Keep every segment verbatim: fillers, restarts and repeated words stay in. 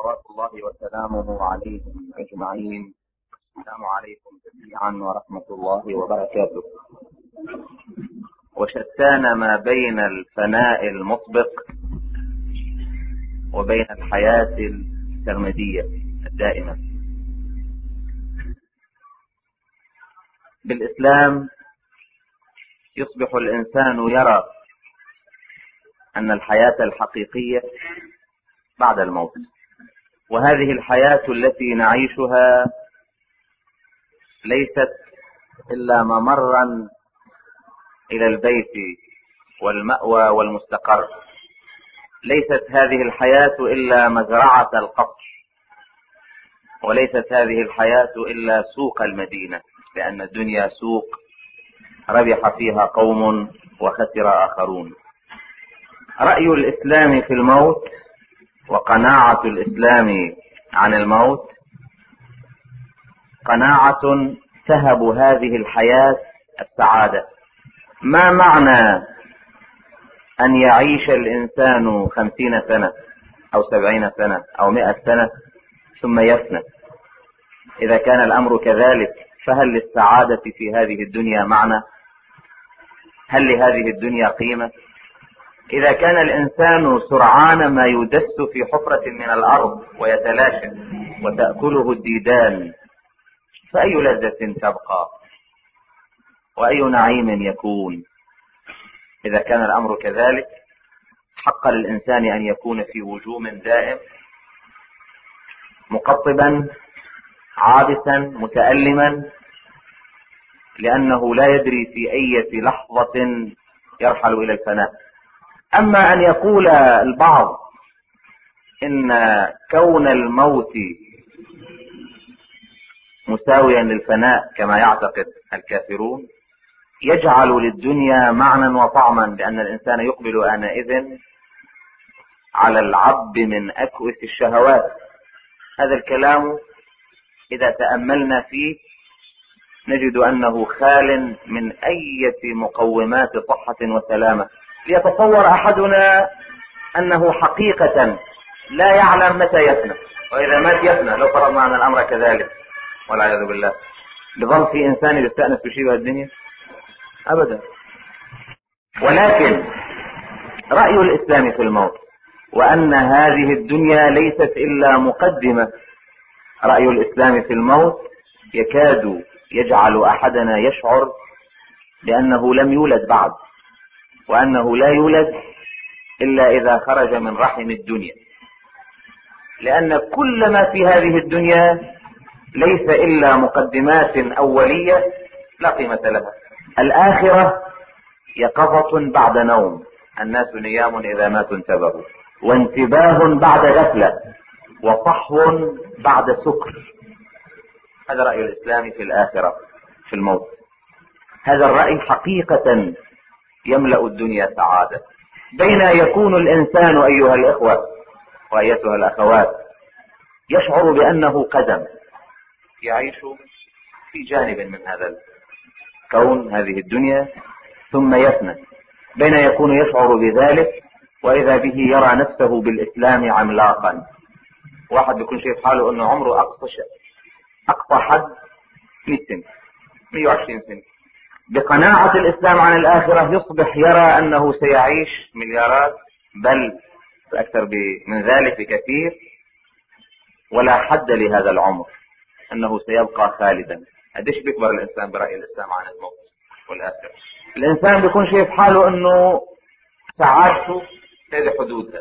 صلوات الله وسلامه عليهم أجمعين. السلام عليكم جميعا ورحمة الله وبركاته. وشتان ما بين الفناء المطبق وبين الحياة السرمدية الدائمة. بالإسلام يصبح الإنسان يرى أن الحياة الحقيقية بعد الموت، وهذه الحياة التي نعيشها ليست إلا ممرا إلى البيت والمأوى والمستقر، ليست هذه الحياة إلا مزرعة القصر، وليست هذه الحياة إلا سوق المدينة، لأن الدنيا سوق ربح فيها قوم وخسر آخرون. رأي الإسلام في الموت وقناعة الإسلام عن الموت قناعة تهب هذه الحياة السعادة. ما معنى أن يعيش الإنسان خمسين سنة أو سبعين سنة أو مئة سنة ثم يفنى؟ إذا كان الأمر كذلك فهل للسعادة في هذه الدنيا معنى؟ هل لهذه الدنيا قيمة؟ إذا كان الإنسان سرعان ما يدس في حفرة من الأرض ويتلاشى وتأكله الديدان، فأي لذة تبقى وأي نعيم يكون؟ إذا كان الأمر كذلك حق للإنسان أن يكون في هجوم دائم، مقطبا عابسا متألما، لأنه لا يدري في أي لحظة يرحل إلى الفناء. أما أن يقول البعض إن كون الموت مساويا للفناء كما يعتقد الكافرون يجعل للدنيا معنى وطعما، لأن الإنسان يقبل آنئذ على العب من أكوس الشهوات. هذا الكلام إذا تأملنا فيه نجد أنه خال من أي مقومات صحة وسلامة. ليتصور أحدنا أنه حقيقة لا يعلم متى يفنى، وإذا مات يفنى. لو فرضنا أن الأمر كذلك والعياذ بالله، بظل في إنسان يستأنس بشيء الدنيا؟ أبدا. ولكن رأي الإسلام في الموت وأن هذه الدنيا ليست إلا مقدمة، رأي الإسلام في الموت يكاد يجعل أحدنا يشعر بأنه لم يولد بعد، وأنه لا يولد إلا إذا خرج من رحم الدنيا، لأن كل ما في هذه الدنيا ليس إلا مقدمات أولية لا قيمة لها. الآخرة يقظة بعد نوم، الناس نيام إذا ماتوا انتبهوا، وانتباه بعد غفلة، وصحو بعد سكر. هذا رأي الإسلام في الآخرة في الموت. هذا الرأي حقيقة يملأ الدنيا سعادة. بين يكون الإنسان أيها الإخوة وأيتها الأخوات يشعر بأنه قدم يعيش في جانب من هذا الكون، هذه الدنيا، ثم يفنى، بين يكون يشعر بذلك وإذا به يرى نفسه بالإسلام عملاقا. واحد يكون شايف حاله أنه عمره أقصى شيء، أقصى حد مئة سنة، مئة وعشرين سنة. بقناعة الإسلام عن الآخرة يصبح يرى أنه سيعيش مليارات، بل أكثر من ذلك بكثير، ولا حد لهذا العمر، أنه سيبقى خالدا. قديش بيكبر الإنسان برأي الإسلام عن الموت والآخرة؟ الإنسان بيكون شايف حاله أنه سعادته هذه حدودها،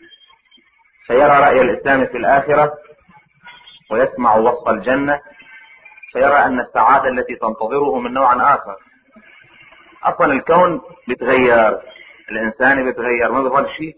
فيرى رأي الإسلام في الآخرة ويسمع وصف الجنة، فيرى أن السعادة التي تنتظره من نوع آخر. أصلا الكون بيتغير، الإنسان بيتغير، ما بيظل شيء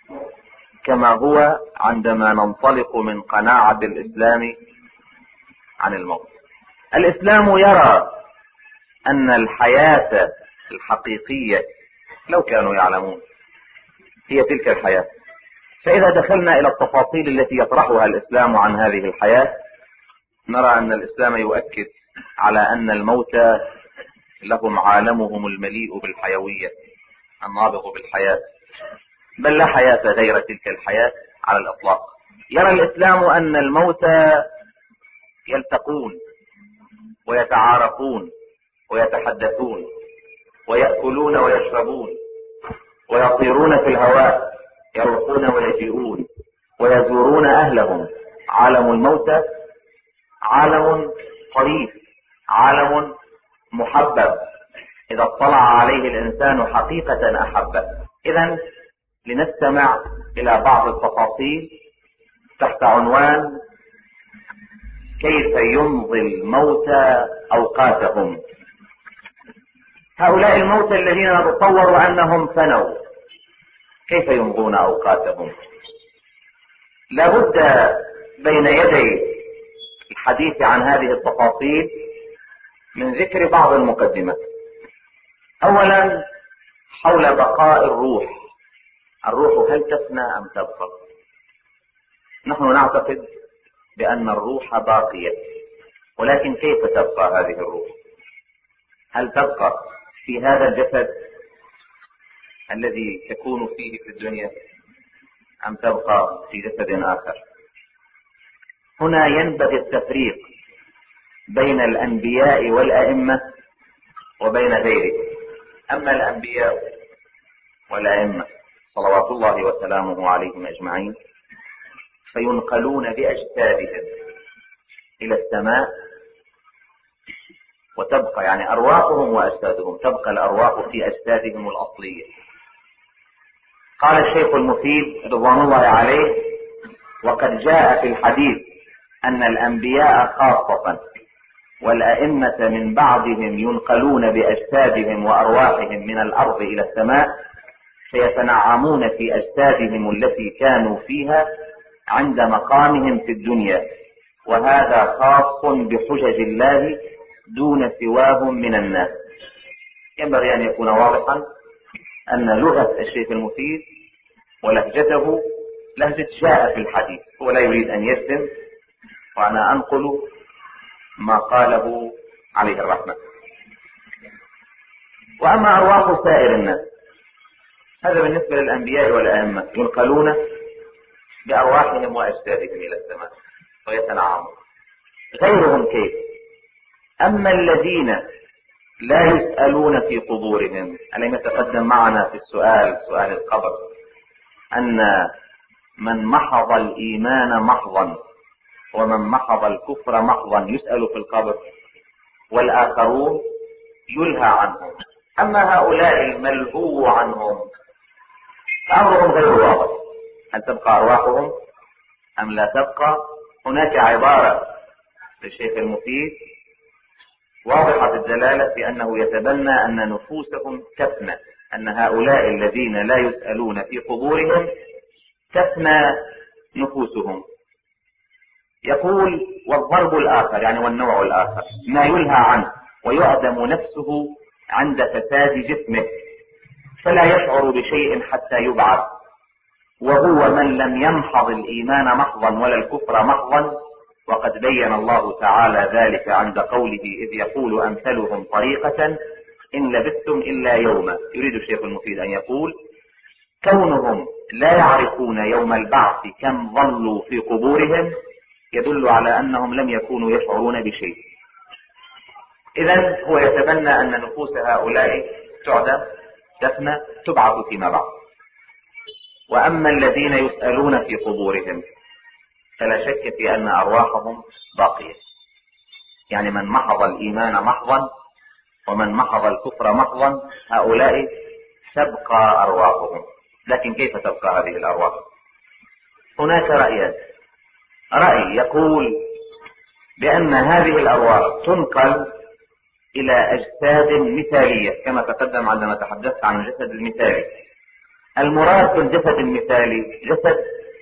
كما هو عندما ننطلق من قناعة الإسلام عن الموت. الإسلام يرى أن الحياة الحقيقية لو كانوا يعلمون هي تلك الحياة. فإذا دخلنا إلى التفاصيل التي يطرحها الإسلام عن هذه الحياة نرى أن الإسلام يؤكد على أن الموتى لهم عالمهم المليء بالحيوية النابض بالحياة، بل لا حياة غير تلك الحياة على الإطلاق. يرى الإسلام أن الموتى يلتقون ويتعارفون ويتحدثون ويأكلون ويشربون ويطيرون في الهواء، يروحون ويجيئون ويزورون أهلهم. عالم الموتى عالم طريف، عالم محبب، إذا اطلع عليه الإنسان حقيقة أحبه. إذن لنستمع إلى بعض التفاصيل تحت عنوان كيف يمضي الموتى أوقاتهم. هؤلاء الموتى الذين نتصور أنهم فنوا كيف يمضون أوقاتهم؟ لابد بين يدي الحديث عن هذه التفاصيل من ذكر بعض المقدمات. أولا حول بقاء الروح. الروح هل تفنى أم تبقى؟ نحن نعتقد بأن الروح باقية، ولكن كيف تبقى هذه الروح؟ هل تبقى في هذا الجسد الذي تكون فيه في الدنيا أم تبقى في جسد آخر؟ هنا ينبغي التفريق بين الأنبياء والأئمة وبين غيرهم. أما الأنبياء والأئمة صلوات الله وسلامه عليهم أجمعين فينقلون بأجسادهم إلى السماء وتبقى، يعني أرواحهم وأجسادهم، تبقى الأرواح في أجسادهم الأصلية. قال الشيخ المفيد رضوان الله عليه: وقد جاء في الحديث أن الأنبياء خاصة والأئمة من بعدهم ينقلون بأجسادهم وأرواحهم من الأرض إلى السماء فيتنعمون في أجسادهم التي كانوا فيها عند مقامهم في الدنيا، وهذا خاص بحجج الله دون سواهم من الناس. ينبغي أن يكون واضحا أن لغة الشيخ المفيد ولهجته لهجة جاء في الحديث، هو لا يريد أن يسلم، وأنا أنقل ما قاله عليه الرحمة. وأما أرواح سائر الناس هذا بالنسبة للأنبياء والأئمة، ينقلون بأرواحهم وأجسادهم إلى السماء ويتنعمون. غيرهم كيف؟ أما الذين لا يسألون في قبورهم، ألم يتقدم معنا في السؤال سؤال القبر أن من محض الإيمان محضا ومن محض الكفر محضا يسأل في القبر، والآخرون يلهى عنهم. أما هؤلاء الملهو عنهم فأمرهم غير واضح، هل تبقى أرواحهم أم لا تبقى؟ هناك عبارة للشيخ المفيد واضحة الدلالة في أنه يتبنى أن نفوسهم تفنى، أن هؤلاء الذين لا يسألون في قبورهم تفنى نفوسهم. يقول: والضرب الآخر، يعني والنوع الآخر، ما يلهى عنه ويعدم نفسه عند فساد جسمه فلا يشعر بشيء حتى يبعث، وهو من لم يمحض الإيمان محضا ولا الكفر محضا، وقد بين الله تعالى ذلك عند قوله: إذ يقول أمثلهم طريقة إن لبثتم إلا يوما. يريد الشيخ المفيد أن يقول كونهم لا يعرفون يوم البعث كم ظلوا في قبورهم يدل على أنهم لم يكونوا يشعرون بشيء. إذن هو يتبنى أن نفوس هؤلاء تعدم تفنى تبعث فيما بعد. وأما الذين يسألون في قبورهم فلا شك في أن أرواحهم باقية، يعني من محض الإيمان محضا ومن محض الكفر محضا هؤلاء تبقى أرواحهم. لكن كيف تبقى هذه الأرواح؟ هناك رأيان. رأي يقول بأن هذه الأرواح تنقل إلى أجساد مثالية كما تقدم عندما تحدثت عن الجسد المثالي. المراد بالجسد المثالي جسد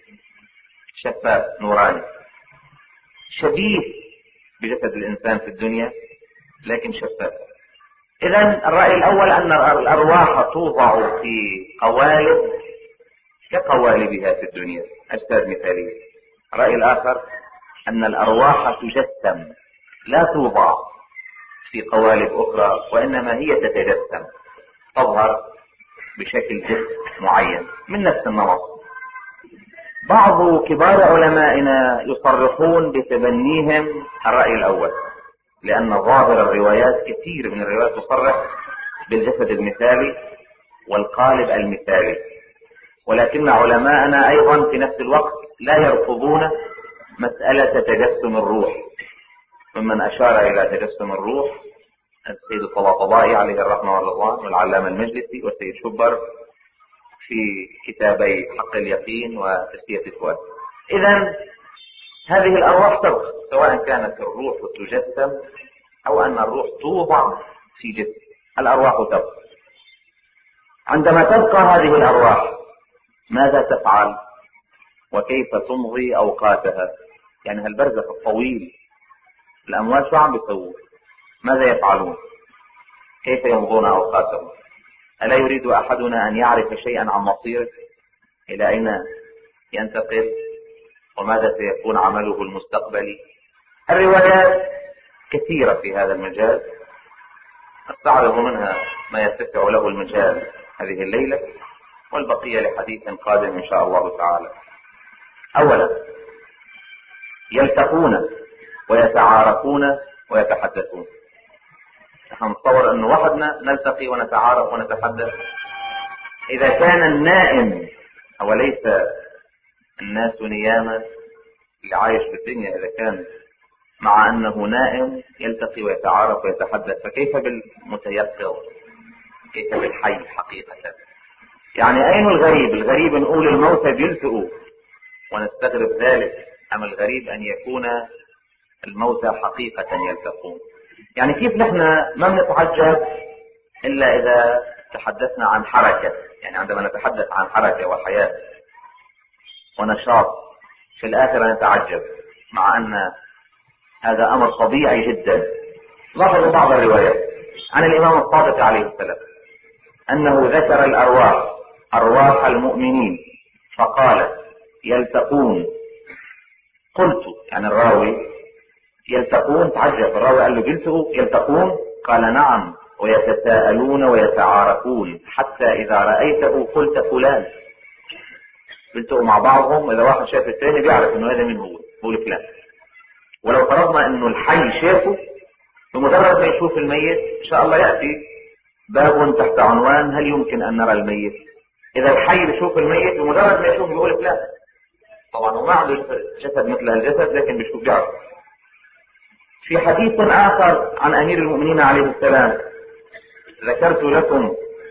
شفاف نوراني شبيه بجسد الإنسان في الدنيا لكن شفاف. إذن الرأي الأول أن الأرواح توضع في قوالب كقوالبها في الدنيا، أجساد مثالية. الرأي الآخر أن الأرواح تجسم لا توضع في قوالب أخرى، وإنما هي تتجسم، تظهر بشكل جسم معين من نفس النمط. بعض كبار علمائنا يصرحون بتبنيهم الرأي الأول، لأن ظاهر الروايات كثير من الروايات تصرح بالجسد المثالي والقالب المثالي، ولكن علماءنا أيضا في نفس الوقت لا يرفضون مسألة تجسم الروح. ممن أشار إلى تجسم الروح السيد الطباطبائي عليه الرحمة والرضوان، والعلامة المجلسي، والسيد شبر في كتابي حق اليقين وتسلية الفؤاد. إذن هذه الأرواح تبقى، سواء كانت الروح تجسم أو أن الروح توضع في جسم، الأرواح تبقى. عندما تبقى هذه الأرواح ماذا تفعل وكيف تمضي أوقاتها؟ يعني هالبرزخ الطويل الأموات شو عم بيسووا؟ ماذا يفعلون؟ كيف يمضون أوقاتهم؟ ألا يريد أحدنا أن يعرف شيئا عن مصيره؟ إلى أين ينتقل؟ وماذا سيكون عمله المستقبلي؟ الروايات كثيرة في هذا المجال، نستعرض منها ما يتسع له المجال هذه الليلة، والبقية لحديث قادم إن شاء الله تعالى. أولا، يلتقون ويتعارفون ويتحدثون. نحن نتصور أنه وحدنا نلتقي ونتعارف ونتحدث. إذا كان النائم، وليس الناس نياما اللي عايش في الدنيا، إذا كان مع أنه نائم يلتقي ويتعارف ويتحدث، فكيف بالمتيقظ؟ كيف بالحي حقيقة؟ يعني أين الغريب؟ الغريب نقول الموتى بيلتقوا ونستغرب ذلك، أم الغريب أن يكون الموتى حقيقة يلتقون؟ يعني كيف نحن ما بنتعجب إلا إذا تحدثنا عن حركة؟ يعني عندما نتحدث عن حركة وحياة ونشاط في الآخرة نتعجب، مع أن هذا أمر طبيعي جدا. لاحظوا بعض الروايات عن الإمام الصادق عليه السلام أنه ذكر الأرواح، أرواح المؤمنين، فقال يلتقون. قلت، يعني الراوي يلتقون، تعجب الراوي، قال له بيلتقوا يلتقون؟ قال نعم، ويتساءلون ويتعارفون، حتى إذا رأيته قلت فلان. بيلتقوا مع بعضهم، إذا واحد شاف الثاني بيعرف إنه هذا من هو هو الفلان. ولو فرضنا إنه الحي شافه، بمجرد ما يشوف الميت إن شاء الله يأتي باب تحت عنوان هل يمكن أن نرى الميت. إذا الحي بيشوف الميت بمجرد ما يشوف بيقول فلان. طبعا هو ما عنده جسد مثل الجسد، لكن بيشوف بيعرف. في حديث آخر عن أمير المؤمنين عليه السلام ذكرت لكم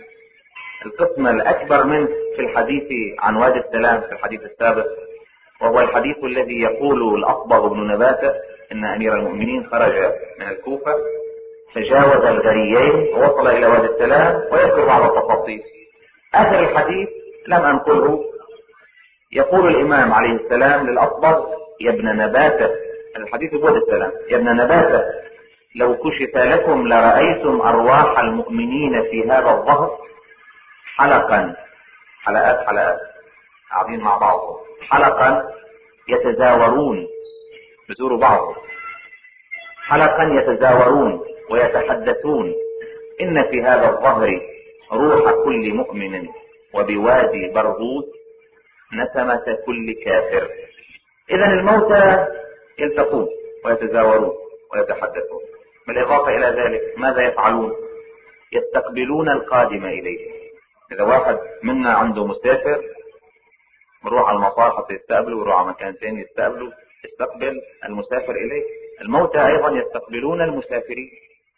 القسم الأكبر منه في الحديث عن وادي السلام في الحديث السابق، وهو الحديث الذي يقول الأصبغ بن نباتة إن أمير المؤمنين خرج من الكوفة فجاوز الغريين ووصل إلى وادي السلام، ويذكر بعض التفاصيل. آخر الحديث لم أنقله، يقول الإمام عليه السلام للأصبغ يا ابن نباتة، الحديث بوادي السلام، يا ابن نباتة لو كشف لكم لرأيتم أرواح المؤمنين في هذا الظهر حلقا، حلقات حلقات قاعدين مع بعضهم، حلقا يتزاورون، بزوروا بعضهم، حلقا يتزاورون ويتحدثون، إن في هذا الظهر روح كل مؤمن، وبوادي برغوث نسمة كل كافر. إذن الموتى يلتقون ويتزاورون ويتحدثون. بالإضافة إلى ذلك ماذا يفعلون؟ يستقبلون القادم إليه. إذا واحد منا عنده مسافر بروح على المطار حتى يستقبله، ويروح على مكان ثاني يستقبله، يستقبل المسافر إليه. الموتى أيضا يستقبلون المسافرين،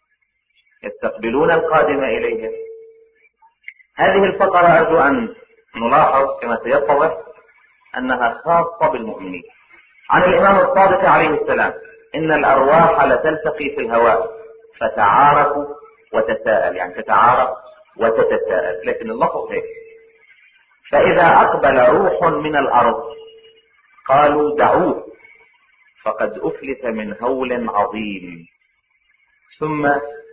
يستقبلون القادم إليهم. هذه الفقرة أرجو أن نلاحظ كما سيتضح أنها خاصة بالمؤمنين. عن الإمام الصادق عليه السلام إن الأرواح لتلتقي في الهواء فتعارفوا وتساءل، يعني تتعارف وتتساءل، لكن اللفظ هيك: فإذا أقبل روح من الأرض قالوا دعوه فقد أفلت من هول عظيم، ثم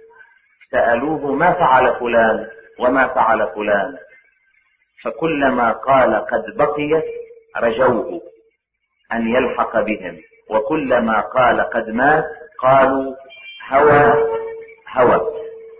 سألوه ما فعل فلان وما فعل فلان، فكلما قال قد بقي رجوه أن يلحق بهم، وكلما قال قد مات قالوا هوى هوى.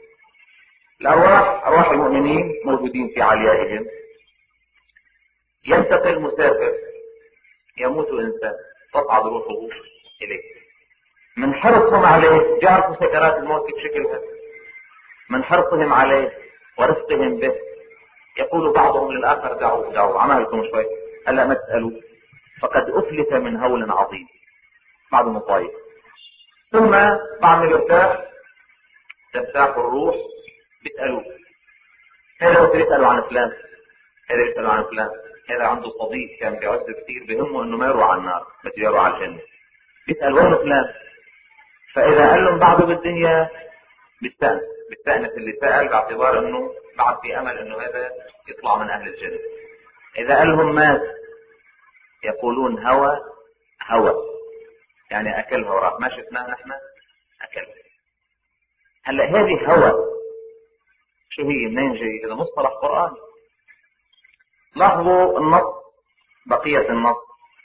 الأرواح، أرواح المؤمنين موجودين في عليائهم. ينتقل مسافر يموت إنسان تصعد روحه إليه. من حرصهم عليه جعلوا سكرات الموت بشكل هذا، من حرصهم عليه ورفقهم به يقول بعضهم للآخر دعوا دعوا عملكم شوي ألا ما تسألوا فقد أفلت من هول عظيم. بعض مطايف ثم بعد ما يرتاح ترتاح الروح بيسألوا هذا بيسألوا عن فلان، هذا بيسألوا عن فلان، هذا عنده صديق كان بيعز كثير بهمه انه ما يروح على النار بس يروح على الجنة، بيسأل وين فلان. فإذا قال لهم بعضه بالدنيا بيستأنس بيستأنس اللي سأل باعتبار انه بعد في امل انه هذا يطلع من اهل الجنة. اذا قال لهم مات يقولون هوى هوى، يعني اكلها وراح ما شفناه نحن اكل. هلا هذه هوى شو هي منين جاي؟ هذا مصطلح قرآني. لاحظوا النص بقية النص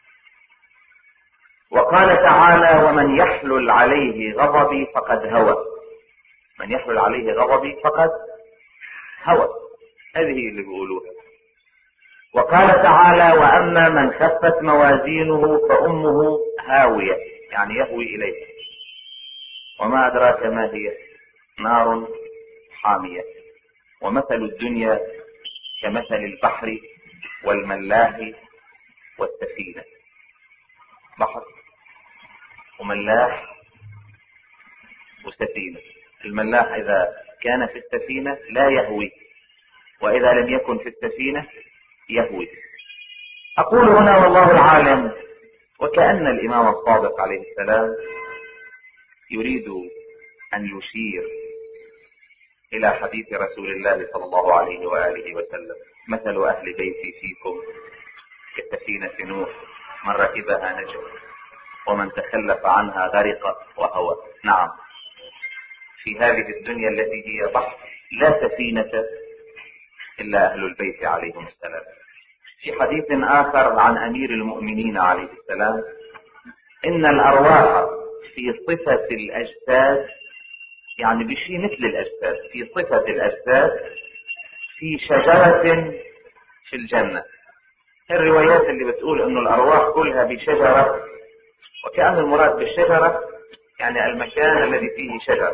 وقال تعالى ومن يحلل عليه غضبي فقد هوى، من يحلل عليه غضبي فقد هوى، هذه اللي بيقولوها. وقال تعالى وأما من خفت موازينه فأمه هاوية، يعني يهوي إليه، وما أدراك ما هي نار حامية. ومثل الدنيا كمثل البحر والملاح والسفينة. بحر وملاح وسفينة. الملاح إذا كان في السفينة لا يهوي، وإذا لم يكن في السفينة يهوي. أقول هنا والله العالم وكأن الإمام الصادق عليه السلام يريد أن يشير إلى حديث رسول الله صلى الله عليه وآله وسلم مثل أهل بيتي فيكم كسفينة نوح من ركبها نجا ومن تخلف عنها غرق وهوى. نعم، في هذه الدنيا التي هي بحر لا سفينة إلا أهل البيت عليهم السلام. في حديث آخر عن أمير المؤمنين عليه السلام إن الأرواح في صفة الأجساد، يعني بشيء مثل الأجساد، في صفة الأجساد في شجرة في الجنة. الروايات اللي بتقول إنه الأرواح كلها بشجرة، وكأن المراد بالشجرة يعني المكان الذي فيه شجرة.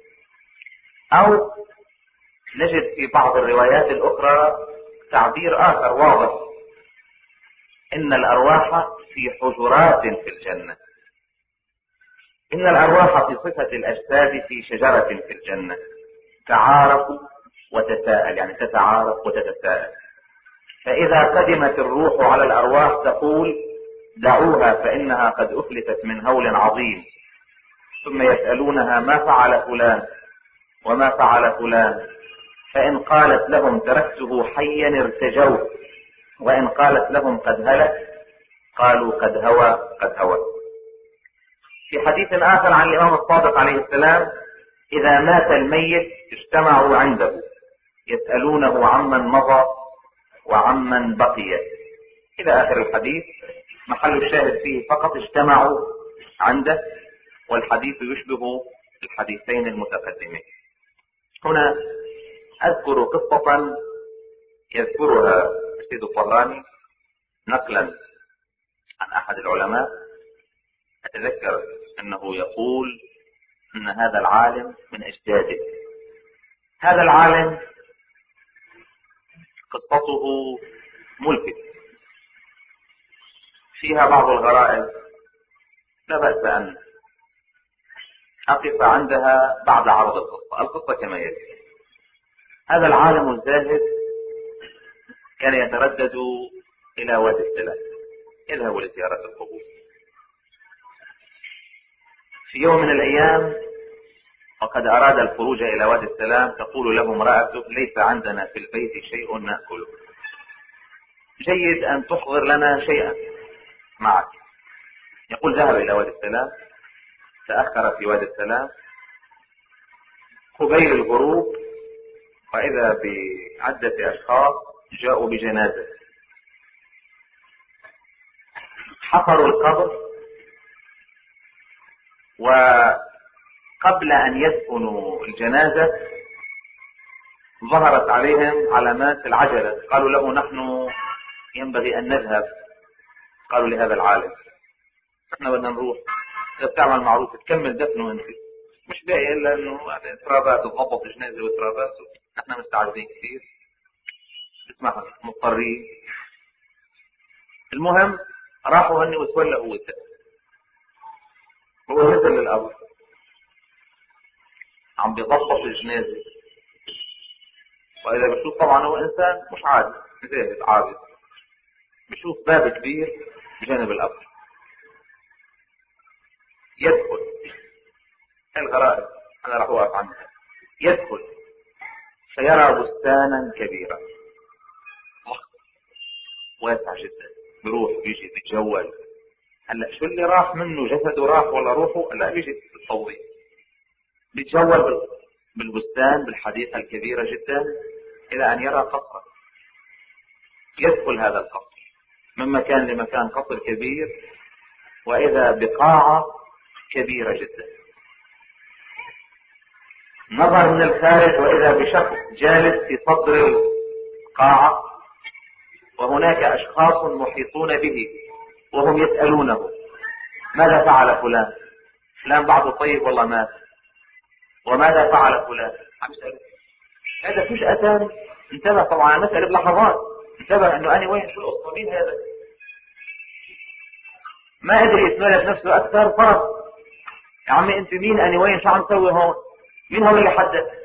أو نجد في بعض الروايات الأخرى تعبير آخر واضح إن الأرواح في حجرات في الجنة. إن الأرواح في صفة الأجساد في شجرة في الجنة تعارف وتتساءل، يعني تتعارف وتتساءل. فإذا قدمت الروح على الأرواح تقول دعوها فإنها قد أفلتت من هول عظيم، ثم يسألونها ما فعل فلان وما فعل فلان، فإن قالت لهم تركته حيا ارتجوه، وإن قالت لهم قد هلك قالوا قد هوى قد هوى. في حديث آخر عن الإمام الصادق عليه السلام إذا مات الميت اجتمعوا عنده يسألونه عمن مضى وعمن بقي إلى آخر الحديث. محل الشاهد فيه فقط اجتمعوا عنده، والحديث يشبه الحديثين المتقدمين. هنا أذكر قصة يذكرها السيد الطبراني نقلا عن أحد العلماء. أتذكر أنه يقول أن هذا العالم من أجداده. هذا العالم قصته ملفتة فيها بعض الغرائب لا بأس أن أقف عندها بعد عرض القصة. القصة كما يلي: هذا العالم الزاهد كان يتردد إلى وادي السلام، يذهب لزيارة القبور. في يوم من الأيام وقد أراد الخروج إلى وادي السلام تقول له امرأته ليس عندنا في البيت شيء نأكله، جيد أن تحضر لنا شيئا معك. يقول ذهب إلى وادي السلام، تأخر في وادي السلام قبيل الغروب، وإذا بعدة أشخاص جاءوا بجنازة. حفروا القبر، وقبل أن يدفنوا الجنازة ظهرت عليهم علامات العجلة. قالوا له نحن ينبغي أن نذهب، قالوا لهذا العالم احنا بدنا نروح، اذا بتعمل معروف تكمل دفنه انت، مش باقي الا انه يعني ترابات تضبط جنازه وترابات، احنا مستعجلين كثير اسمح مضطرين. المهم راحوا هني وتولى هو الدفن. هو نزل للأرض عم بيضبط الجنازة، وإذا بشوف طبعا هو إنسان مش عادي، زاهد عابد، بشوف باب كبير بجانب الأرض يدخل. الغرائب أنا راح أوقف عنها. يدخل فيرى بستانا كبيرا واسع جدا، بروح بيجي بيتجول. هلا شو اللي راح منه؟ جسده راح ولا روحه؟ هلا بيجي بالتوضيح. بيتجول بالبستان بالحديقة الكبيرة جدا إلى أن يرى قصرا. يدخل هذا القصر من مكان لمكان، قصر كبير، وإذا بقاعة كبيرة جدا. نظر من الخارج وإذا بشخص جالس في صدر القاعة، وهناك أشخاص محيطون به وهم يسألونه ماذا فعل فلان؟ فلان بعده طيب والله مات. وماذا فعل فلان؟ عم يسأل. هذا فجأة انتبه، طبعا مسألة بلحظات، انتبه انه انا وين، شو القصة، مين هذا؟ ما قدر يتمالك نفسه اكثر، فرض يا عمي انت مين، انا وين، شو عم تسوي هون، مين هو اللي حدث؟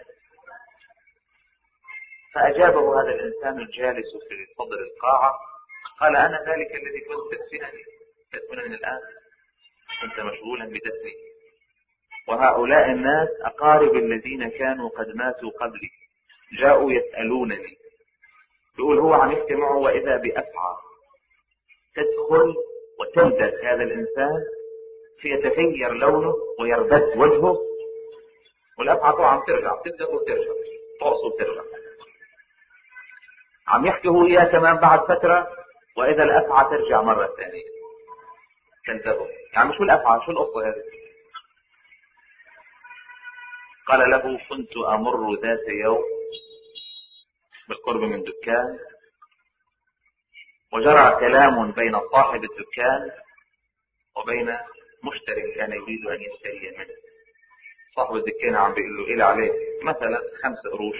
فاجابه هذا الانسان الجالس في صدر القاعة، قال انا ذلك الذي كنت تدفنني تدفنني الان، كنت مشغولا بدفني، وهؤلاء الناس اقارب الذين كانوا قد ماتوا قبلي جاءوا يسألونني. يقول هو عم يجتمعوا وإذا بأفعى تدخل وتلدغ هذا الإنسان فيتغير لونه ويربد وجهه، والأفعى طبعا ترجع تلدغ وترجع تقص وترجع. عم يحكي هو إياه كمان بعد فترة وإذا الأفعى ترجع مرة ثانية تلدغه. يعني شو الأفعى، شو القصة هذه؟ قال له كنت أمر ذات يوم بالقرب من دكان، وجرى كلام بين صاحب الدكان وبين مشتري كان يريد أن يشتري منه. صاحب الدكان عم بيقول له إلى عليك مثلا خمس قروش،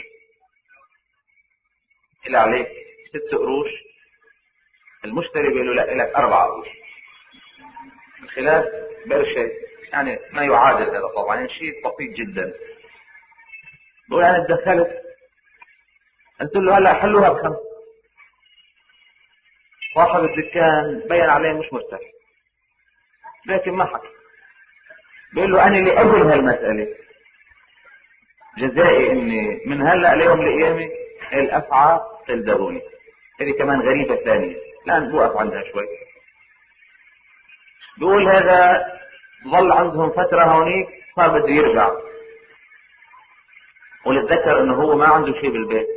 إلى عليك ست قروش. المشتري بيقول له لا إلك أربع قروش. الخلاف برشة يعني ما يعادل هذا طبعا، يعني شيء بسيط جدا. بقول أنا اتدخلت قلت له هلا حلوها بخمس. صاحب الدكان بين عليه مش مرتاح لكن ما حكى. بيقول له انا لاجل هالمسألة جزائي اني من هلا ليوم القيامة الافعى تلدغوني. هذه كمان غريبة ثانية، الان بوقف عندها شوي. بيقول هذا ظل عندهم فترة هونيك، صار بده يرجع، ولتذكر انه هو ما عنده شيء بالبيت.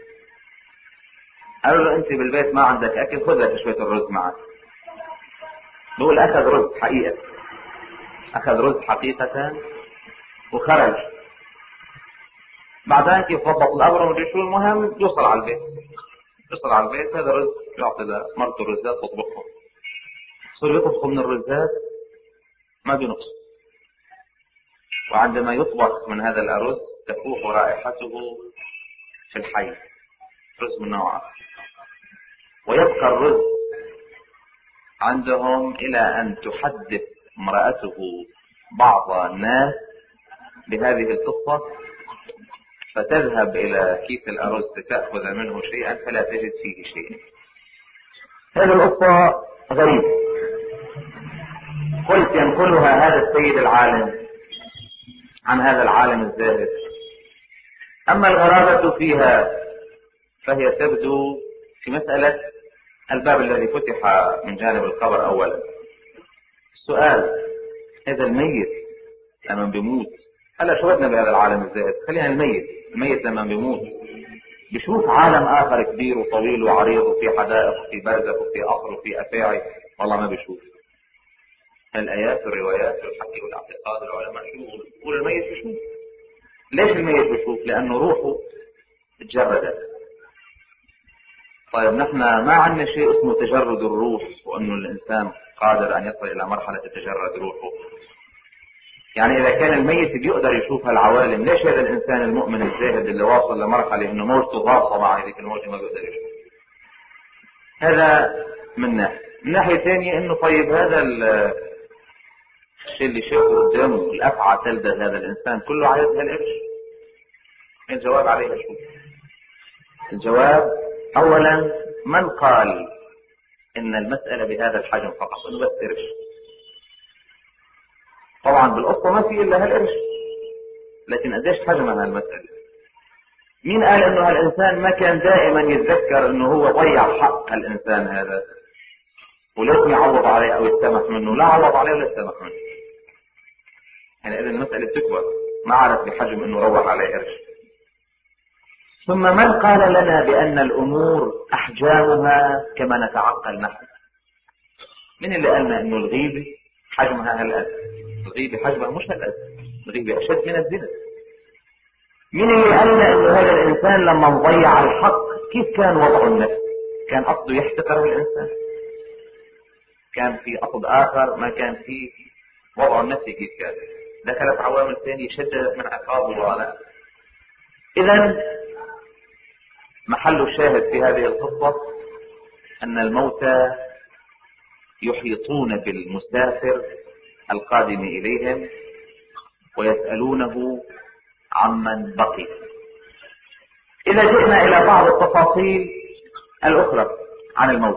قالوا له انت بالبيت ما عندك اكل، خذ لك شوية الرز معك. بيقول اخذ رز حقيقة، اخذ رز حقيقة وخرج. بعدين كيف ضبط الامر ومدري شو، المهم يوصل على البيت. يوصل على البيت هذا رز يعطي مرته الرزات تطبخهم. صار يطبخوا من الرزات ما بينقص، وعندما يطبخ من هذا الارز تفوح رائحته في الحي، رز من نوع آخر. ويبقى الرز عندهم إلى أن تحدث امرأته بعض الناس بهذه القصة، فتذهب إلى كيس الأرز لتأخذ منه شيئا فلا تجد فيه شيئا. هذه القصة غريبة، قلت ينقلها هذا السيد العالم عن هذا العالم الزاهد. أما الغرابة فيها فهي تبدو في مسألة الباب الذي فتح من جانب القبر أولا. السؤال، إذا الميت لما بيموت، هلا شو بدنا بهذا العالم الزاهد، خلينا الميت الميت لما بيموت بشوف عالم آخر كبير وطويل وعريض وفي حدائق وفي برزخ وفي قصر وفي أفاعي، والله ما بيشوف. الآيات والروايات والحكي والاعتقاد العلماء شو يقول الميت بيشوف. ليش الميت بيشوف؟ لأنه روحه تجردت. طيب نحن ما عندنا شيء اسمه تجرد الروح، وأنه الإنسان قادر أن يصل إلى مرحلة تتجرد روحه. يعني إذا كان الميت بيقدر يشوف هالعوالم، ليش هذا الإنسان المؤمن الزاهد اللي واصل لمرحلة إنه موجته غاصة مع هذيك الموجة ما بيقدر يشوف؟ هذا من ناحية. من ناحية ثانية إنه طيب هذا الشيء اللي شافه قدامه، الأفعى تلدى هذا الإنسان كله عايز هالقرش. الجواب عليها شو؟ الجواب أولا، من قال إن المسألة بهذا الحجم فقط، إنه بس قرش؟ طبعا بالقصة ما في إلا هالقرش، لكن قديش حجمها هالمسألة؟ مين قال إنه هالإنسان ما كان دائما يتذكر إنه هو ضيع حق الإنسان هذا ولازم يعوض عليه أو يتسامح منه؟ لا عوض عليه ولا يتسامح منه. يعني إذا المسألة بتكبر، ما عرف بحجم إنه روح عليه قرش. ثم من قال لنا بأن الأمور أحجامها كما نتعقل نحن؟ من اللي قالنا إنه الغيبة حجمها هالقد؟ الغيبة حجمها مش هالقد، الغيبة أشد من الزنا. من اللي قالنا إنه هذا الإنسان لما ضيع الحق كيف كان وضعه النفسي؟ كان قصده يحتقر الإنسان؟ كان في قصد آخر؟ ما كان في وضعه النفسي كيف كان؟ دخلت عوامل ثانية شدت من عقاب الله على. إذا محل الشاهد في هذه القصة أن الموتى يحيطون بالمسافر القادم إليهم ويسألونه عمن بقي. إذا جئنا إلى بعض التفاصيل الأخرى عن الموت،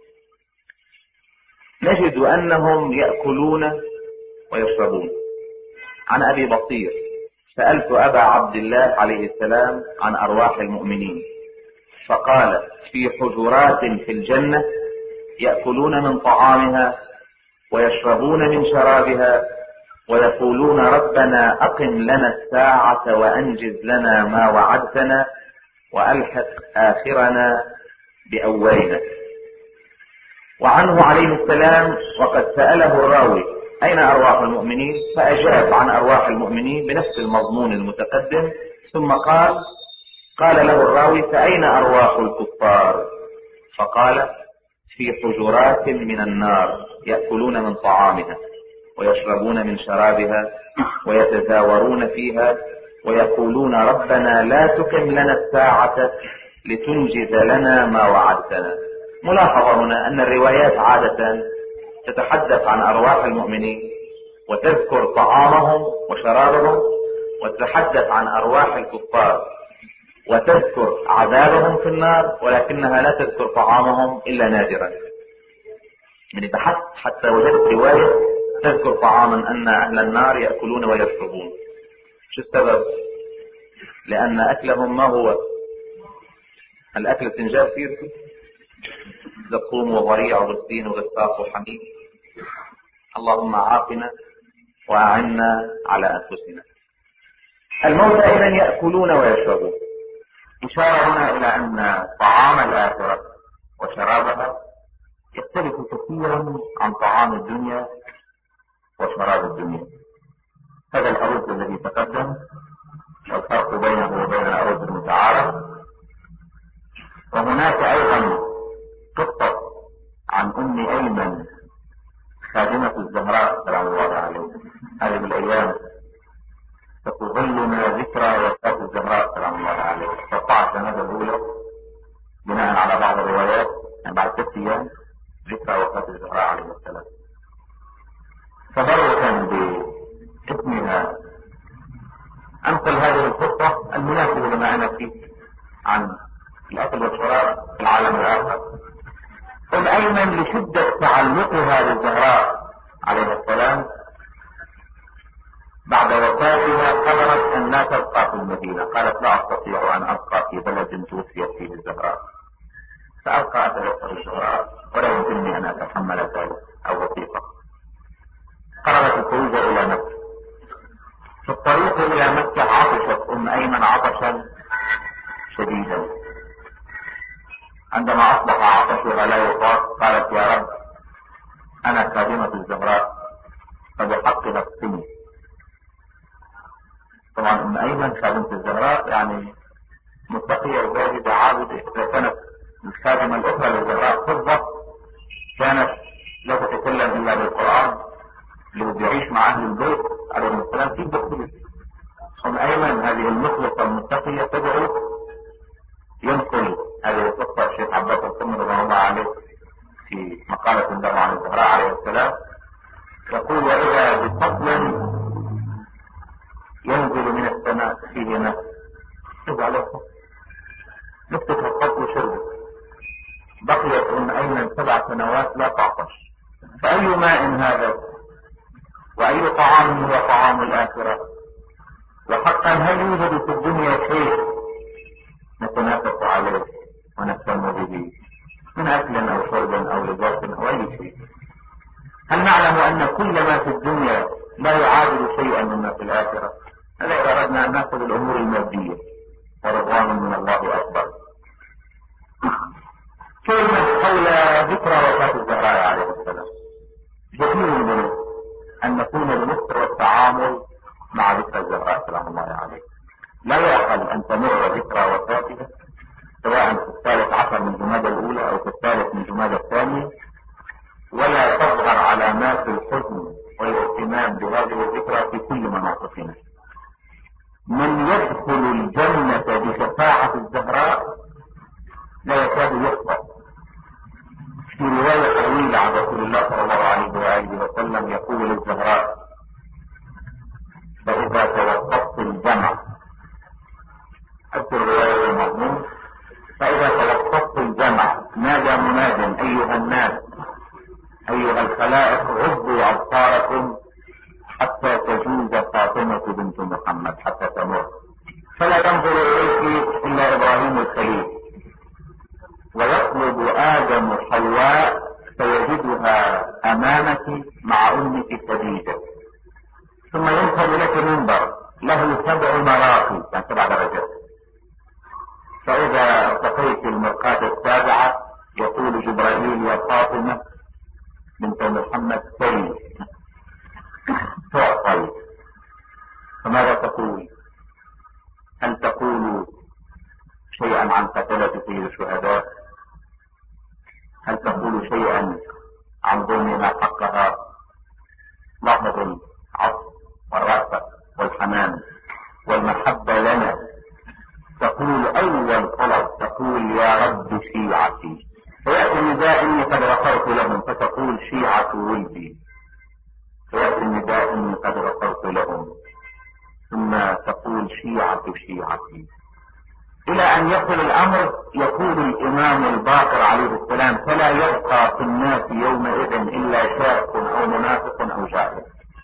نجد أنهم يأكلون ويشربون. عن أبي بصير: سألت أبا عبد الله عليه السلام عن أرواح المؤمنين فقال: في حجرات في الجنة يأكلون من طعامها ويشربون من شرابها ويقولون: ربنا أقم لنا الساعة وأنجز لنا ما وعدتنا وألحق آخرنا بأولنا. وعنه عليه السلام: وقد سأله الراوي: أين أرواح المؤمنين؟ فأجاب عن أرواح المؤمنين بنفس المضمون المتقدم، ثم قال قال له الراوي: فأين أرواح الكفار؟ فقال: في حجرات من النار يأكلون من طعامها ويشربون من شرابها ويتزاورون فيها ويقولون: ربنا لا تكن لنا الساعة لتنجز لنا ما وعدتنا. ملاحظة هنا أن الروايات عادة تتحدث عن أرواح المؤمنين وتذكر طعامهم وشرابهم، وتتحدث عن أرواح الكفار وتذكر عذابهم في النار، ولكنها لا تذكر طعامهم إلا نادرا. يعني بحثت حتى وجدت رواية تذكر طعاما أن أهل النار يأكلون ويشربون. شو السبب؟ لأن أكلهم ما هو الأكل التنجاب سيرته زقوم وضريع وغسلين وغساق وحميد. اللهم عافنا وأعنا على أنفسنا. الموتى إذا يأكلون ويشربون. إشارة هنا إلى أن طعام الآخرة وشرابها يختلف كثيرا عن طعام الدنيا وشراب الدنيا. هذا الأرز الذي تقدم والفرق بينه وبين الأرز المتعارف. وهناك أيضا قصة عن أم أيمن خادمة الزهراء سلام الله عليه. هذه الأيام ستظلنا ذكرى وفاة الزهراء سلام الله عليه. استطاع السنة الأولى بناء على بعض الروايات يعني بعد ست أيام ذكرى وفاة الزهراء عليه السلام. فبركا باسمها أنقل هذه القصة المناسبة لما أنا فيه عن الأكل والشراب في العالم الآخر. أم أيمن لشدة تعلقها بالزهراء عليه السلام بعد وفاتها قررت أن لا تبقى في المدينة. قالت: لا أستطيع أن أبقى في بلد توفيت فيه الزهراء، فأبقى أتذكر الزهراء ولا يمكنني أن أتحمل ذلك أو وثيقة. قررت الخروج إلى مكة. في الطريق إلى مكة عطشت أم أيمن عطشا شديدا. عندما أصبح عطشها لا يطاق قالت: يا رب، أنا خادمة الزهراء فبحق نفسي. طبعا أم أيمن خادمة الزهراء يعني متقية وزاهدة عابدة، إذا كانت الخادمة الأخرى للزهراء فضة كانت لا تتكلم إلا بالقرآن، اللي بيعيش مع أهل البيت عليهم السلام في بخير. أم أيمن هذه المخلصة المتقية تدعو، ينقل هذه القصة الشيخ عباس القمر رضي الله عليه في مقالة له عن الزهراء عليه السلام، يقول: وإذا بفضل ينزل من السماء فيه ماء، شوف عليه نكتب الخط وشربه، بقيت أم أيمن سبع سنوات لا تعطش، فأي ماء هذا؟ وأي طعام هو طعام الآخرة؟ وحقا هل يوجد في الدنيا شيء نتنافس عليه ونهتم به من أكل أو شرب أو لباس أو أي شيء؟ هل نعلم أن كل ما في الدنيا لا يعادل شيئا مما في الآخرة؟ هذا إذا أردنا أن نأخذ الأمور المادية، ورضوان من الله أكبر. كلمة حول ذكرى وفاة الزهراء عليه السلام، جميل منه أن نكون بمصر والتعامل مع ذكرى الزهراء سلام الله عليه. لا يعقل أن تمر ذكرى وفاتها سواء في الثالث عشر من جمادى الأولى أو في الثالث من جمادى الثانية ولا تظهر علامات الحزن والاهتمام بهذه الذكرى في كل مناطقنا. من يدخل الجنة بشفاعة الزهراء لا يكاد يخطئ. في رواية طويلة عن رسول الله صلى الله عليه وآله وسلم يقول للزهراء: فإذا توقفت الجمع، أذكر رواية المضمون، فإذا توقفت الجمع نادى مناد: أيها الناس، أيها الخلائق، غضوا أبصاركم حتى تجوز فاطمة بنت محمد حتى تمر، فلا ينظر إليك إلا إبراهيم الخليل، ويطلب آدم حواء فيجدها أمامك مع أمك خديجة، ثم ينصب لك منبر له سبع مراقي، يعني سبع درجات، فإذا ارتقيت المرقاة السابعة يقول جبرائيل: يا فاطمة بنت محمد سلي تعقل. فماذا تقول؟ هل تقول شيئا عن قتلة سيد الشهداء؟ هل تقول شيئا عن ظلمنا حقها؟ لحظة العطف والرأفة والحنان والمحبة لنا. تقول أول طلب، تقول: يا رب شيعتي، فيأتي النداء: إني قد غفرت لهم، فتقول: شيعة ولدي، فيأتي النداء: إني قد غفرت لهم، ثم تقول: شيعة شيعتي، إلى أن يصل الأمر يقول الإمام الباقر عليه السلام: فلا يبقى في الناس يومئذ إلا شاك أو منافق أو جاهل،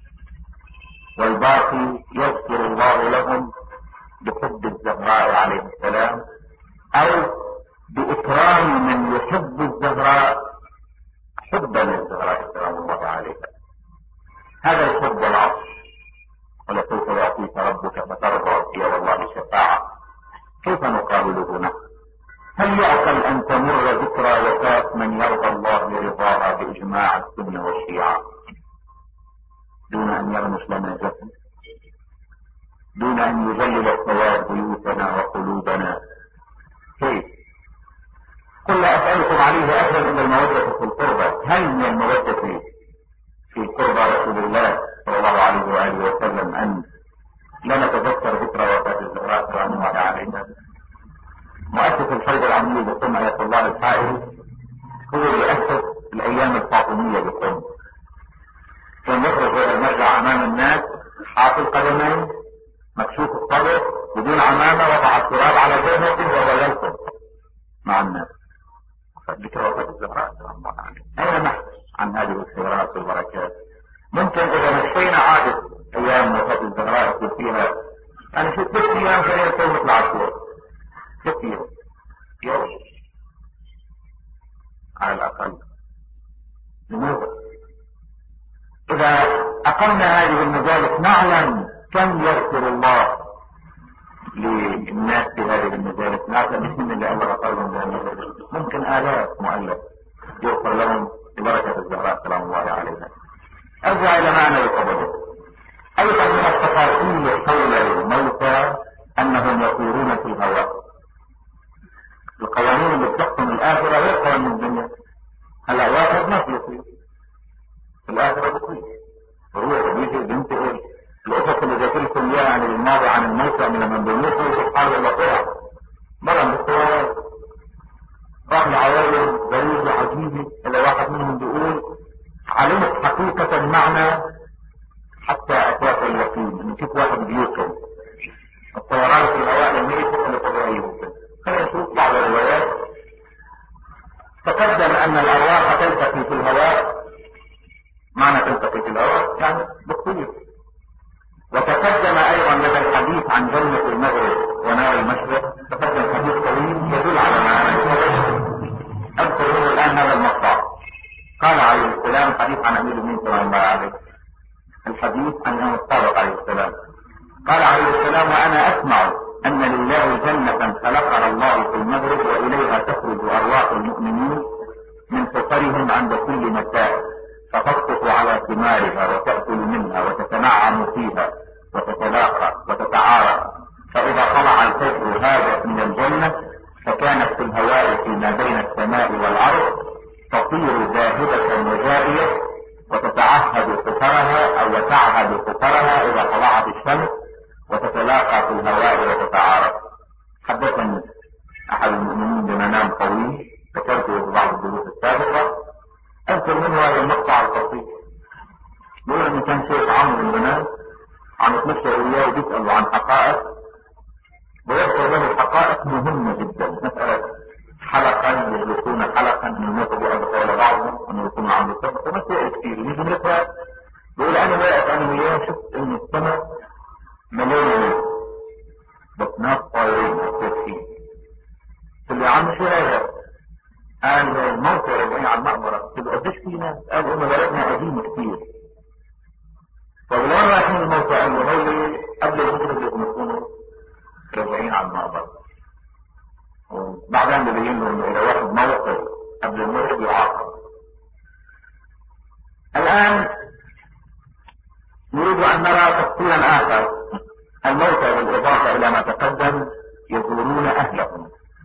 والباقي يذكر الله لهم بحب الزهراء عليه السلام أو بإكرام من يحب الزهراء حبا للزهراء سلام الله عليها. هذا الحب والعطف، ولسوف يعطيك ربك فترضى، يا والله شفاعة، كيف نقابله نحن؟ هل يعقل أن تمر ذكرى وفاة من يرضى الله برضاها بإجماع السنة والشيعة دون أن يرمش لنا جسد، دون أن يجلل الثواب بيوتنا وقلوبنا؟ كيف؟ قل لا أسألكم عليه أجرا إلا المودة في القربى. هل من المودة في قربى رسول الله صلى الله عليه وآله وسلم أن لا نتذكر ذكرى وفاة الزهراء سلام الله عليها؟ مؤسس الفيض العملي بقم آية الله الحائل هو اللي أسس الأيام الفاطمية بقم، كان يخرج غير المرجع أمام الناس حاطل قدمين مكشوف الصدر بدون عمامة، وضع التراب على جبهته وهو يلقب مع الناس. ذكرى وفاة الزهراء سلام الله عليها أين نحن عن هذه الخيرات والبركات؟ ممكن إذا مشينا عادة أيام وفاة الزهراء يكون فيها، أنا شفت ست أيام كان يوم مثل عاشور، ست أيام يوم على الأقل. لماذا؟ إذا أقمنا هذه المجالس نعلم كم يغفر الله للناس في هذه المجالس، نعلم بسم الله الله غفر، ممكن آلاف مؤلف يغفر لهم ببركة الزهراء سلام الله عليها. أرجع إلى معنى القبض. أيضا من التفاصيل حول الموتى أنهم يطيرون في الهواء. القوانين اللي بتحكم الآخرة يقوى من الدنيا. هلا واحد ما في يصير في الآخرة بكويس روح بيجي بينتقل القصص اللي ذاكر لكم اياها عن الماضي عن الموتى من لما بيموتوا سبحان الله طلع مرة بالطوارئ راح لعوائل غريبة عجيبة إلا واحد منهم بيقول علمت حقيقة المعنى حتى أتاك اليقين. إن كيف واحد بيوقن الطيران في الهواء لم يكن شغلة طبيعية جدا. خلينا نشوف بعض الروايات. تقدم أن الأرواح تلتقي في الهواء. معنى تلتقي في الهواء يعني بالطير. وتقدم أيضا لدى الحديث عن جنة المغرب ونار المشرق تقدم حديث طويل يدل على معنى. أذكر منه الآن هذا المقطع. قال عليه السلام حديث عن أمير المؤمنين صلى الله عليه الحديث عن الإمام الصادق عليه السلام. قال عليه السلام وأنا أسمع أن لله جنة خلقها الله في المغرب وإليها تخرج أرواح المؤمنين من حفرهم عند كل مساء فتسقط على ثمارها وتأكل منها وتتنعم فيها وتتلاقى وتتعارف. فإذا طلع الفجر هذا من الجنة فكانت في الهواء فيما بين السماء والأرض تطير ذاهبة وجارية وتتعهد حفرها أو تعهد حفرها إذا طلعت الشمس وتتلاقى في الهواء وتتعارف. حدثني أحد المؤمنين بمنام طويل ذكرته في بعض الدروس السابقة. أذكر منه هذا المقطع القصير. بيقول إن كان شيخ عمرو بن منام عم يتمشى وياه وبيسأله عن حقائق ويذكر له حقائق مهمة جدا. مسألة حلقا يجلسون حلقا من الموت بأرض حول بعضهم أنه يكونوا عم يتفق ومسائل كثير من جملتها. بيقول أنا واقف أنا وياه شفت إن السماء مليانة بس ناس طايرين مكتفين. قلت له يا عم شو هذا؟ قال الموتى راجعين على المقبرة. قلت له قديش في ناس؟ قال إنه بلدنا قديم كثير. طب لو رايحين الموتى قال له هولي قبل المغرب لازم يكونوا راجعين على المقبرة. وبعدين ببين له انه اذا واحد موقف قبل المغرب يعاقب. الان نريد ان نرى تفصيلا اخر. الموتى بالاضافه الى ما تقدم يزورون اهلهم.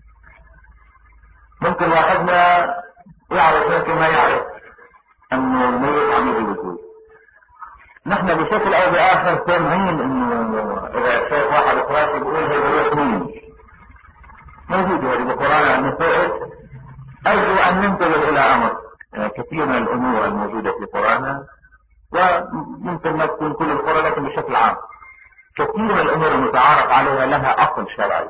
ممكن واحدنا يعرف ممكن ما يعرف انه الميت عم يجي وجود. نحن بشكل او باخر سامعين انه اذا شاف واحد اخواتي بيقول هي روح مين موجود هذه بالقرآن عن مسائل. أرجو أن ننتبه إلى أمر. كثير من الأمور الموجودة في القرآن وممكن ما تكون كل القرى لكن بشكل عام كثير من الأمور المتعارف عليها لها أصل شرعي.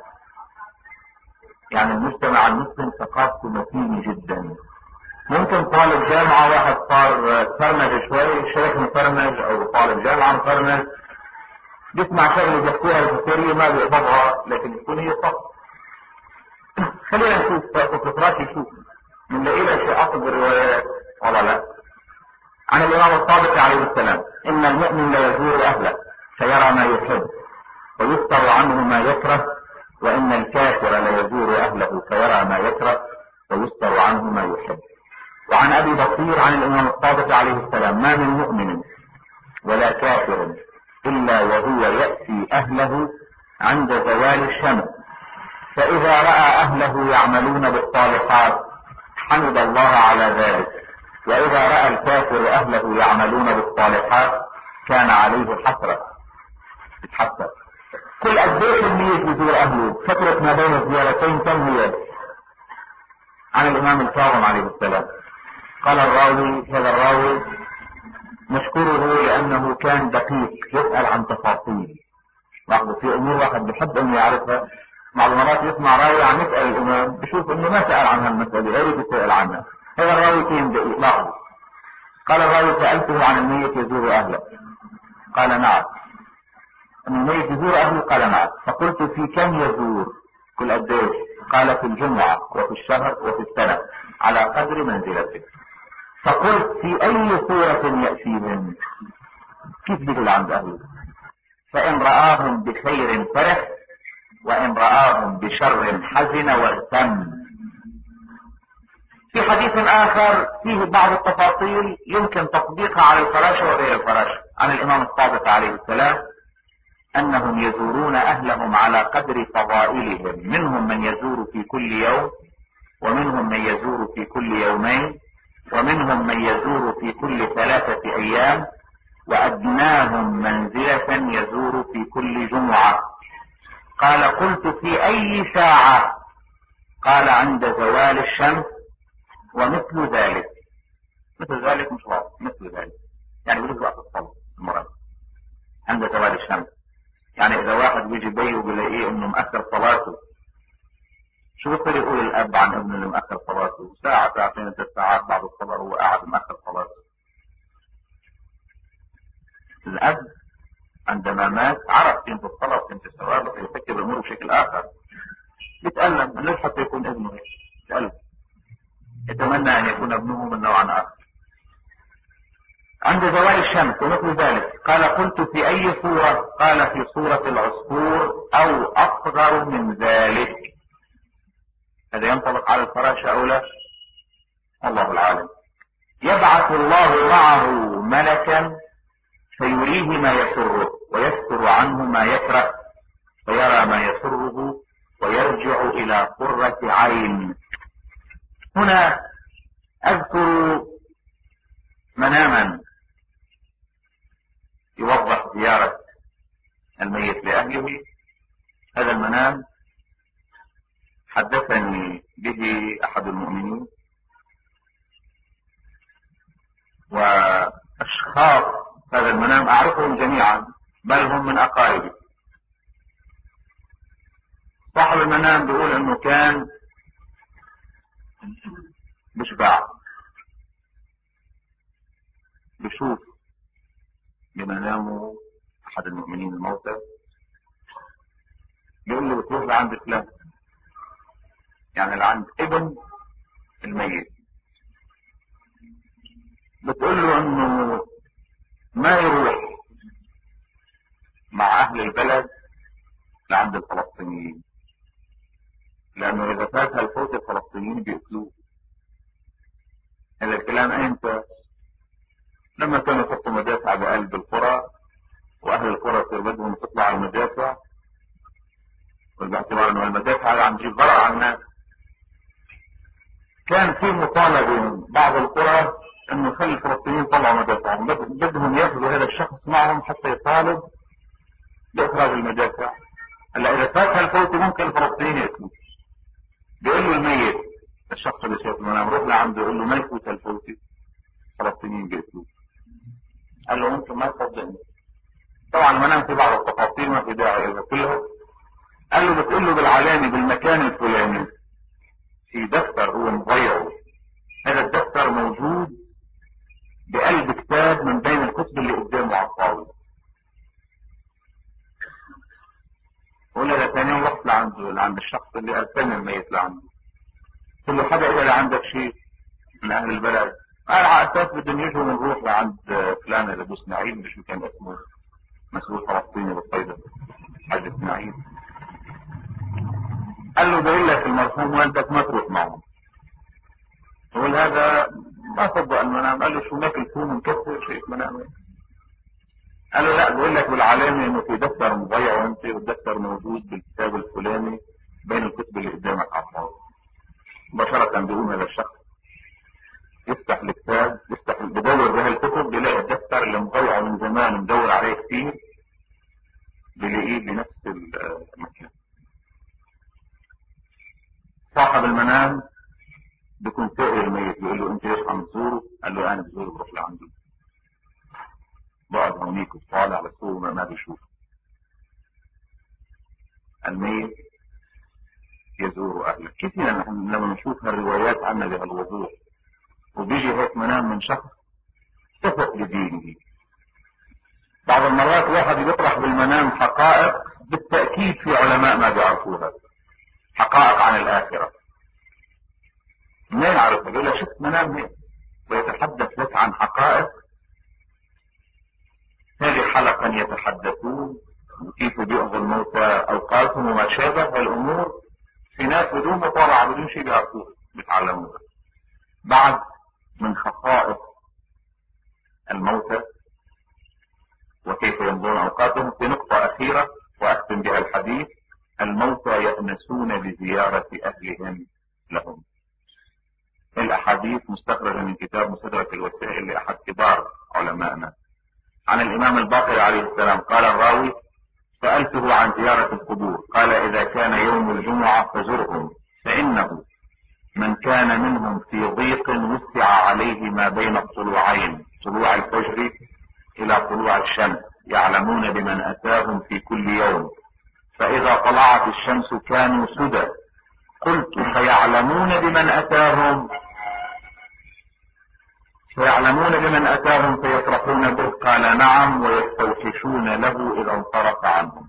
يعني المجتمع المسلم ثقافته متينة جدا. ممكن طالب جامعة واحد صار فرمج شوي شيخ مفرمج أو طالب جامعة مفرمج بيسمع شغله بيحكوها الفكرية ما بيقبضها لكن تكون هي صح. خلينا نشوف فقرات يشوف نلاقي لها شيء اصل بالروايات ولا لا. عن الامام الصادق عليه السلام ان المؤمن لا يزور اهله فيرى ما يحب ويستر عنه ما يكره وان الكافر لا يزور اهله فيرى ما يكره ويستر عنه ما يحب. وعن ابي بصير عن الامام الصادق عليه السلام ما من مؤمن ولا كافر الا وهو ياتي اهله عند زوال الشمس فإذا رأى أهله يعملون بالصالحات حمد الله على ذلك وإذا رأى الكافر أهله يعملون بالصالحات كان عليه حسرة. يتحسر. كل قديش الميت يزور أهله فترة ما بين الزيارتين كم هي؟ عن الإمام الكاظم عليه السلام قال الراوي هذا الراوي نشكره لأنه كان دقيق يسأل عن تفاصيل. لاحظوا في أمور واحد بحب أنه يعرفها. معلومات يسمع راوي عم يسأل الإمام بشوف إنه ما سأل عن هالمسألة غيره بيسأل عنها. هذا الراوي كان دقيق. لاحظوا قال الراوي سألته عن الميت يزور أهله قال نعم. الميت يزور أهله قال نعم. فقلت في كم يزور كل قديش؟ قال في الجمعة وفي الشهر وفي السنة على قدر منزلته. فقلت في أي صورة يأتيهم؟ كيف بيقول عند أهله؟ فإن رآهم بخير فرح وإن رآهم بشر حزن واغتم. في حديث آخر فيه بعض التفاصيل يمكن تطبيقها على الفراشة وغير الفراشة. عن الإمام الصادق عليه السلام أنهم يزورون أهلهم على قدر فضائلهم منهم من يزور في كل يوم ومنهم من يزور في كل يومين، ومنهم من يزور في كل ثلاثة أيام، وأدناهم منزلة يزور في كل جمعة. قال قلت في أي ساعة؟ قال عند زوال الشمس ومثل ذلك. مثل ذلك مش واضح، مثل ذلك يعني بيجي وقت الصلاة المراد عند زوال الشمس. يعني إذا واحد بيجي بيه وبيلاقيه إنه مأخر صلاته، شو بصير يقول الأب عن ابنه اللي مأخر صلاته؟ ساعة ساعتين ثلاث ساعات بعد الصلاة هو قاعد مأخر صلاته. الأب عندما مات عرف قيمة الصلاة وقيمة الثواب ويفكر الأمور بشكل آخر. يتألم ليش حتى يكون ابنه هيك؟ يتألم، يتمنى أن يكون ابنه من نوع آخر. عند زوال الشمس ومثل ذلك. قال قلت في أي صورة؟ قال في صورة العصفور أو أصغر من ذلك. هذا ينطبق على الفراشة أو لا؟ الله العالم. يبعث الله معه ملكا فيريه ما يسره ويستر عنه ما يكره، فيرى ما يسره ويرجع إلى قرة عين. هنا أذكر مناما يوضح زيارة الميت لأهله. هذا المنام حدثني به أحد المؤمنين، وأشخاص هذا المنام أعرفهم جميعا بل هم من أقاربي. صاحب المنام بيقول أنه كان بشبع، بشوف بمنامه أحد المؤمنين الموتى بيقول له بتروح لعند فلان، يعني لعند ابن الميت، بتقول له انه ما يروح مع اهل البلد لعند الفلسطينيين، لانه اذا فات هالفوت الفلسطينيين بيقتلوه. هذا الكلام امتى؟ لما كانوا يحطوا مدافع بقلب القرى واهل القرى يصير بدهم تطلع المدافع، باعتبار انه المدافع عم تجيب ضرر على الناس. كان في مطالبة من بعض القرى انه يخلي الفلسطينيين يطلعوا مدافعهم، بدهم ياخذوا هذا الشخص معهم حتى يطالب باخراج المدافع. هلا اذا فات هالفوت ممكن الفلسطينيين يقتلوه. بيقول له الميت الشخص اللي شاف المنام روح لعنده يقول له ما يفوت هالفوتي الفلسطينيين بيقتلوه. قال له انت ما تصدقني. طبعا المنام في بعض التفاصيل ما في داعي الى كلها. قال له بتقول له بالعلامة بالمكان الفلاني في دفتر هو مضيعه، هذا الدفتر موجود بقلب كتاب من بين الكتب اللي قدامه على الطاولة. ولا ده ثاني يوم رحت لعنده لعند الشخص اللي ارسلني الميت لعنده، قلت له حدا اذا عندك شيء من اهل البلد؟ قال على اساس بدهم يجوا ونروح لعند فلان ابو اسماعيل، مش كان اسمه مسؤول فلسطيني بالصيدله حاج اسماعيل. قال له بقول لك المرحوم والدك ما تروح معهم. يقول هذا ما صدق المنام. قال له شو ماكل فول مكسر شيء منام؟ قال له لا بقول لك بالعلامه انه في دفتر مضيع وانت والدفتر موجود بالكتاب الفلاني بين الكتب اللي قدامك على الطاوله. مباشره بيقوم هذا الشخص يفتح الكتاب، يفتح بدور بهالكتب بيلاقي الدفتر اللي مضيعه من زمان مدور عليه كثير بيلاقيه بنفس المكان. صاحب المنام بيكون سائل الميت بيقول له انت ليش عم تزوره؟ قال له انا بزوره بروح لعنده، بقعد هونيك وطالع على السوق ما بيشوف. الميت يزور اهله. كثيرا نحن لما نشوف هالروايات عنا بهالوضوح وبيجي هيك منام من شخص تثق بدينه. بعض المرات واحد بيطرح بالمنام حقائق بالتأكيد في علماء ما بيعرفوها، حقائق عن الآخرة. منين عرفها؟ بيقول له شفت منام هيك ويتحدث لك عن حقائق. هذه حلقا يتحدثون كيف بيقضوا الموتى اوقاتهم وما شابه هالامور في ناس بدون مطالعه بدون شيء بيعرفوه بيتعلموها. بعد من خصائص الموتى وكيف يمضون اوقاتهم في نقطه اخيره واختم بها الحديث: الموتى يأنسون بزياره اهلهم لهم. الأحاديث مستخرجة من كتاب مستدرك الوسائل لأحد كبار علمائنا. عن الإمام الباقر عليه السلام قال الراوي: سألته عن زيارة القبور، قال: إذا كان يوم الجمعة فزرهم، فإنه من كان منهم في ضيق وسع عليه ما بين الطلوعين، طلوع الفجر إلى طلوع الشمس، يعلمون بمن أتاهم في كل يوم، فإذا طلعت الشمس كانوا سدى. قلت: فيعلمون بمن أتاهم فيعلمون بمن أتاهم فيفرحون به؟ قال: نعم، ويستوحشون له إذا انصرف عنهم.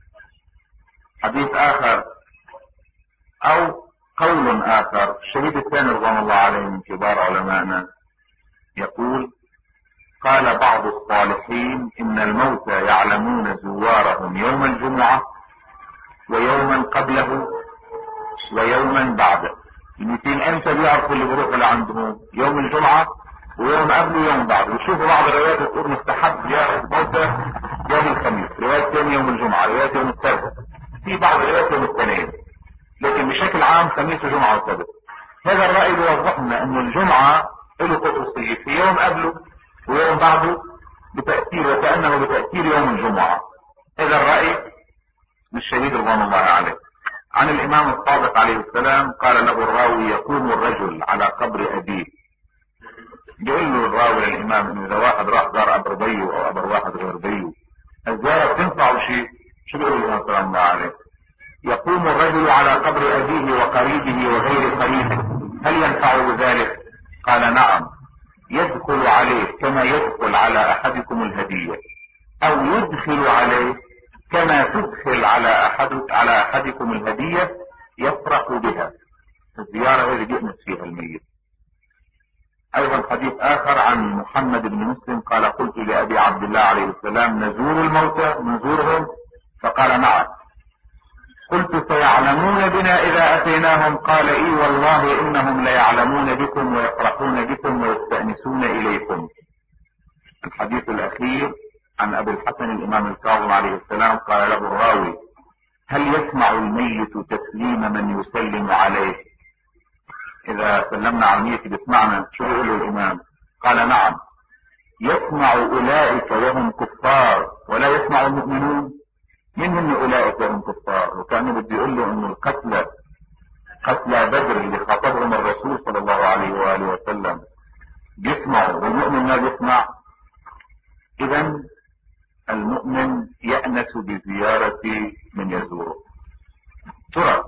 حديث آخر أو قول آخر، الشهيد الثاني رضوان الله عليه من كبار علمائنا يقول: قال بعض الصالحين إن الموتى يعلمون زوارهم يوم الجمعة ويوما قبله ويوما بعده. الميتين امتى بيعرفوا اللي بيروحوا لعندهم؟ يوم الجمعة ويوم قبله ويوم بعده. وشوفوا بعض الروايات بتقول مستحب زيارة الموتى يوم الخميس، روايات ثانية يوم الجمعة، روايات يوم السبت، في بعض الروايات يوم الاثنين، لكن بشكل عام خميس وجمعة وسبت. هذا الرأي بيوضح لنا انه الجمعة له خصوصية في يوم قبله ويوم بعده بتأثير، وكأنه بتأثير يوم الجمعة. هذا الرأي للشهيد رضوان الله عليه. عن الإمام الصادق عليه السلام قال له الراوي: يقوم الرجل على قبر أبيه. بيقول له الراوي للإمام إنه إذا واحد راح زار قبر بيه أو قبر واحد غير بيه الزيارة بتنفع شيء؟ شو بيقول الإمام صلى الله عليه وسلم؟ يقوم الرجل على قبر أبيه وقريبه وغير قريبه، هل ينفع ذلك؟ قال: نعم، يدخل عليه كما يدخل على أحدكم الهدية، أو يدخل عليه كما تدخل على أحد على أحدكم الهدية، يفرح بها. الزيارة هذه بيأنس فيها الميت. أيضا حديث آخر عن محمد بن مسلم قال: قلت لأبي عبد الله عليه السلام: نزور الموتى نزورهم؟ فقال: نعم. قلت: فيعلمون بنا إذا أتيناهم؟ قال: إي والله إنهم ليعلمون بكم ويفرحون بكم ويستأنسون إليكم. الحديث الأخير عن أبي الحسن الإمام الكاظم عليه السلام قال له الراوي: هل يسمع الميت تسليم من يسلم عليه؟ إذا سلمنا على الميت بيسمعنا، شو يقول له الإمام؟ قال: نعم، يسمع أولئك وهم كفار ولا يسمع المؤمنون. من هم أولئك وهم كفار؟ وكأنه بده يقول له إنه القتلى قتلى بدر اللي خاطبهم الرسول صلى الله عليه وآله وسلم بيسمعوا والمؤمن ما بيسمع. إذا المؤمن يأنس بزيارة من يزوره. ترى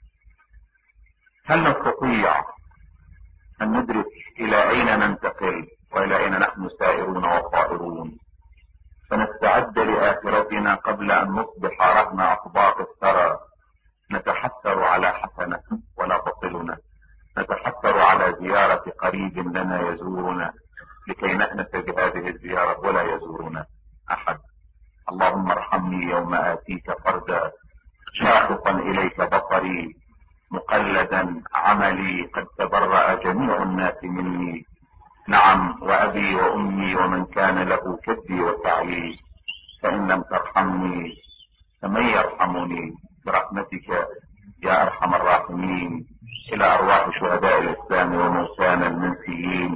هل نستطيع أن ندرك إلى أين ننتقل وإلى أين نحن سائرون وطائرون، فنستعد لآخرتنا قبل أن نصبح رهن أطباق الثرى، نتحسر على حسنة ولا تصلنا، نتحسر على زيارة قريب لنا يزورنا لكي نأنس بهذه الزيارة ولا يزورنا أحد. اللهم ارحمني يوم آتيك فردا، شاخصا إليك بصري، مقلدا عملي، قد تبرأ جميع الناس مني. نعم، وأبي وأمي ومن كان له كدي وسعي، فإن لم ترحمني فمن يرحمني برحمتك يا أرحم الراحمين. إلى أرواح شهداء الإسلام وموتانا المنسيين